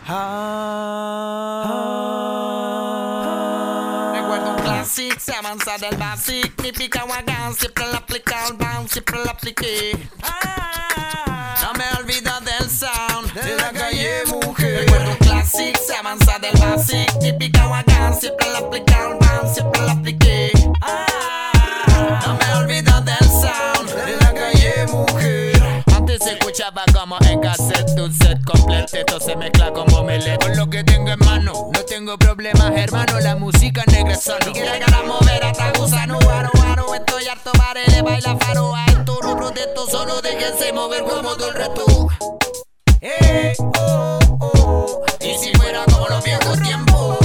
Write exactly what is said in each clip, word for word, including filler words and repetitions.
Ah, recuerdo un classic, se avanza del basic. Mi pica guagán, siempre la aplica el bounce, siempre la apliqué. No me olvido del sound de la calle, mujer. Recuerdo un classic, se avanza del basic. Mi pica guagán, siempre la aplica el bounce, siempre la apliqué. No me olvido del sound de la calle, mujer. Antes se escuchaba como en cassette, un set completo, esto se mezcla como melet. Con lo que tengo en mano, no tengo problemas, hermano, la música negra es sano. Y quiere que la mover hasta gusano, guaro, guaro. Estoy harto, pare, le baila faro. A esto no protesto, solo déjense mover como todo el resto. Eh, oh, oh. Y si fuera como los viejos tiempos,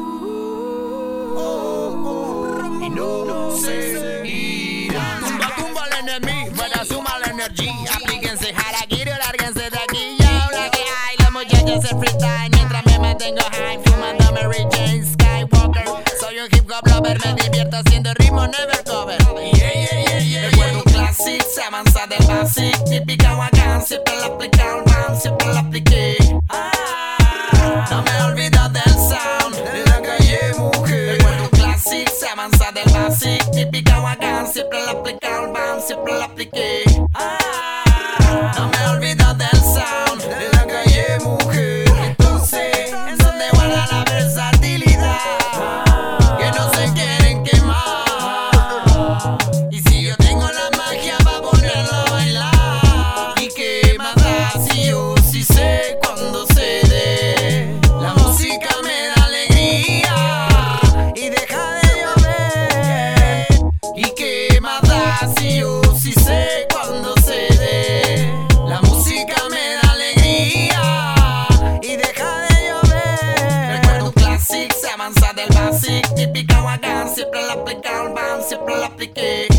oh, oh. Y no se irán. Tumba, tumba al enemigo, fuera suma la energía. Aplíquense harakiri, lárguense de aquí. Ya habla que hay, los muchachos se freestyle mientras me mantengo high, fumando Mary Jane Skywalker. Soy un hip hop lover, me divierto haciendo ritmo never cover. Yeah, yeah, yeah, yeah. Recuerdo un classic, se avanza del basic. Mi pica guagán, siempre la aplica el bounce, siempre la apliqué. No me olvido del sound de la calle, mujer. Recuerdo un classic, se avanza del basic. Mi pica guagán, siempre la aplica el bounce, siempre la apliqué. No me olvido del sound de la calle, mujer. Entonces, ¿en dónde guarda la versatilidad? Que no se quieren quemar. Y si yo tengo la magia para ponerlo a bailar, ¿y qué más da si yo sí sé cuando se dé? La música me da alegría y deja de llover. ¿Y qué más da si yo sí sé cuando se dé? La música me da alegría y deja de llover. Recuerdo un classic, se avanza del basic. Mi pica guagán, siempre la aplica el bounce, siempre la apliqué.